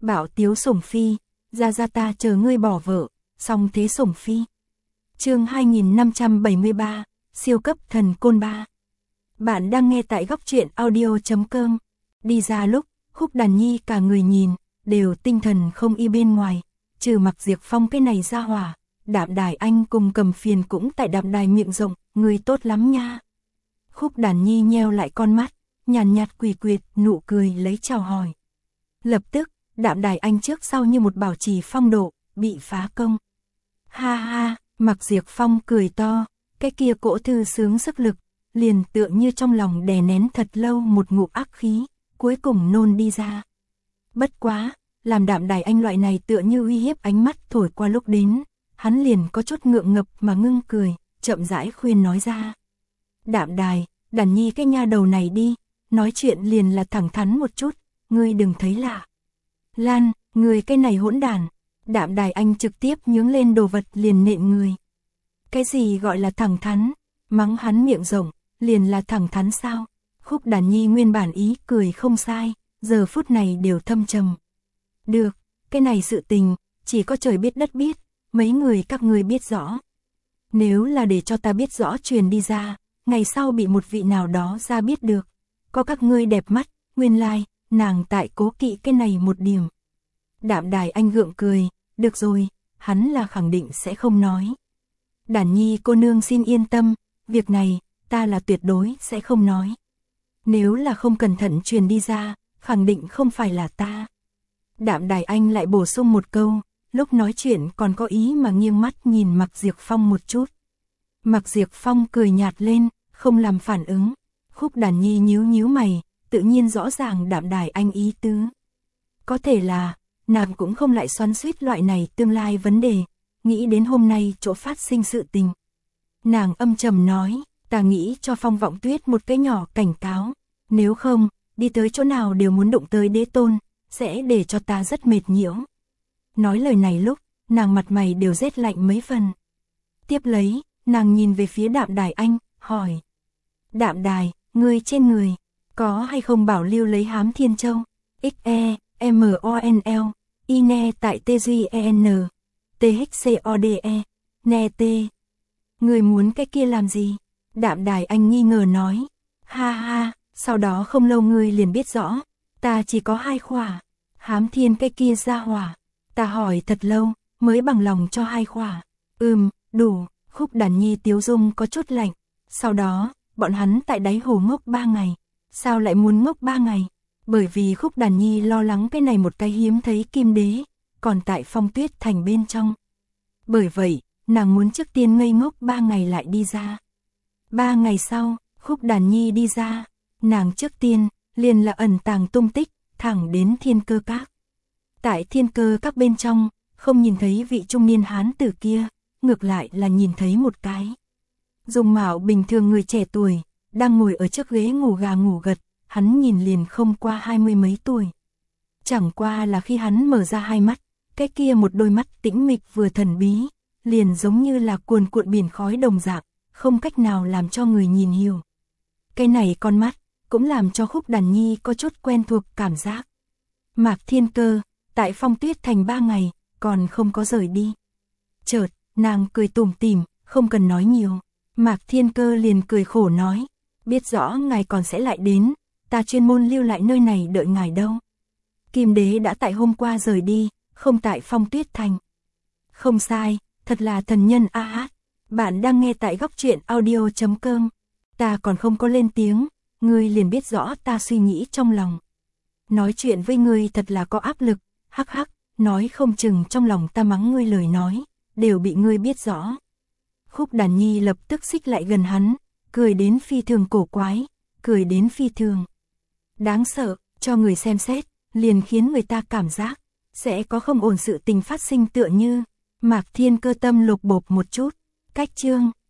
Bạo tiếu sủng phi, ra ta chờ ngươi bỏ vợ, song thế sủng phi. Chương 2573, siêu cấp thần côn 3. Bạn đang nghe tại góc truyện audio.com. Đi ra lúc, Khúc Đàn Nhi cả người nhìn, đều tinh thần không y bên ngoài, trừ Mặc Diệp Phong cái này ra hỏa. Đạm Đài Anh cùng Cầm Phiền cũng tại Đạm Đài miệng rộng, người tốt lắm nha. Khúc Đàn Nhi nheo lại con mắt, nhàn nhạt quỳ quyệt, nụ cười lấy chào hỏi. Lập tức, Đạm Đài Anh trước sau như một bảo trì phong độ, bị phá công. Ha ha, Mặc Diệp Phong cười to, cái kia cỗ thư sướng sức lực, liền tựa như trong lòng đè nén thật lâu một ngụm ác khí, cuối cùng nôn đi ra. Bất quá, làm Đạm Đài Anh loại này tựa như uy hiếp ánh mắt thổi qua lúc đến, hắn liền có chút ngượng ngập mà ngưng cười, chậm rãi khuyên nói ra. Đàn Nhi cái nha đầu này đi, nói chuyện liền là thẳng thắn một chút, ngươi đừng thấy lạ. Lan, người cái này hỗn đàn. Đạm Đài Anh trực tiếp nhướng lên đồ vật liền nện người. Cái gì gọi là thẳng thắn, mắng hắn miệng rộng, liền là thẳng thắn sao? Khúc Đàn Nhi nguyên bản ý cười không sai, giờ phút này đều thâm trầm. Được, cái này sự tình, chỉ có trời biết đất biết, mấy người các ngươi biết rõ. Nếu là để cho ta biết rõ truyền đi ra, ngày sau bị một vị nào đó ra biết được, có các ngươi đẹp mắt, nguyên lai, nàng tại cố kỵ cái này một điểm. Đạm Đài Anh gượng cười, được rồi, hắn là khẳng định sẽ không nói. Đàn Nhi cô nương xin yên tâm, việc này, ta là tuyệt đối sẽ không nói. Nếu là không cẩn thận truyền đi ra, khẳng định không phải là ta. Đạm Đài Anh lại bổ sung một câu, lúc nói chuyện còn có ý mà nghiêng mắt nhìn Mặc Diệp Phong một chút. Mặc Diệp Phong cười nhạt lên, không làm phản ứng. Khúc Đàn Nhi nhíu nhíu mày, tự nhiên rõ ràng Đạm Đài Anh ý tứ. Có thể là, nàng cũng không lại xoắn xuýt loại này tương lai vấn đề, nghĩ đến hôm nay chỗ phát sinh sự tình. Nàng âm trầm nói, ta nghĩ cho Phong Vọng Tuyết một cái nhỏ cảnh cáo, nếu không, đi tới chỗ nào đều muốn đụng tới đế tôn, sẽ để cho ta rất mệt nhiễu. Nói lời này lúc, nàng mặt mày đều rét lạnh mấy phần. Tiếp lấy, nàng nhìn về phía Đạm Đài Anh, hỏi. Đạm Đài, ngươi trên người, có hay không bảo lưu lấy Hám Thiên Châu? XEMONL, INE tại TGEN, THCODE, NE T. Ngươi muốn cái kia làm gì? Đạm Đài Anh nghi ngờ nói. Ha ha, sau đó không lâu ngươi liền biết rõ, ta chỉ có 2 khỏa. Hám Thiên cái kia ra hỏa. Ta hỏi thật lâu, mới bằng lòng cho 2 khỏa. Đủ. Khúc Đàn Nhi tiếu dung có chút lạnh. Sau đó, bọn hắn tại đáy hồ ngốc 3 ngày. Sao lại muốn ngốc 3 ngày? Bởi vì Khúc Đàn Nhi lo lắng cái này một cái hiếm thấy kim đế, còn tại Phong Tuyết Thành bên trong. Bởi vậy, nàng muốn trước tiên ngây ngốc 3 ngày lại đi ra. 3 ngày sau, Khúc Đàn Nhi đi ra, nàng trước tiên, liền là ẩn tàng tung tích, thẳng đến Thiên Cơ Các. Tại Thiên Cơ Các bên trong, không nhìn thấy vị trung niên hán tử kia, ngược lại là nhìn thấy một cái dung mạo bình thường người trẻ tuổi, đang ngồi ở trước ghế ngủ gà ngủ gật, hắn nhìn liền không qua 20 mấy tuổi. Chẳng qua là khi hắn mở ra hai mắt, cái kia một đôi mắt tĩnh mịch vừa thần bí, liền giống như là cuồn cuộn biển khói đồng dạng, không cách nào làm cho người nhìn hiểu. Cái này con mắt, cũng làm cho Khúc Đàn Nhi có chút quen thuộc cảm giác. Mạc Thiên Cơ, tại Phong Tuyết Thành 3 ngày, còn không có rời đi. Chợt, nàng cười tủm tỉm, không cần nói nhiều. Mạc Thiên Cơ liền cười khổ nói, biết rõ ngài còn sẽ lại đến, ta chuyên môn lưu lại nơi này đợi ngài đâu. Kim đế đã tại hôm qua rời đi, không tại Phong Tuyết Thành. Không sai, thật là thần nhân a hát. Bạn đang nghe tại góc truyện audio.com. Ta còn không có lên tiếng, ngươi liền biết rõ ta suy nghĩ trong lòng. Nói chuyện với ngươi thật là có áp lực, hắc hắc, nói không chừng trong lòng ta mắng ngươi lời nói, đều bị ngươi biết rõ. Khúc Đàn Nhi lập tức xích lại gần hắn, cười đến phi thường cổ quái, cười đến phi thường đáng sợ, cho người xem xét, liền khiến người ta cảm giác sẽ có không ổn sự tình phát sinh tựa như. Mạc Thiên Cơ tâm lục bộp một chút, cách chương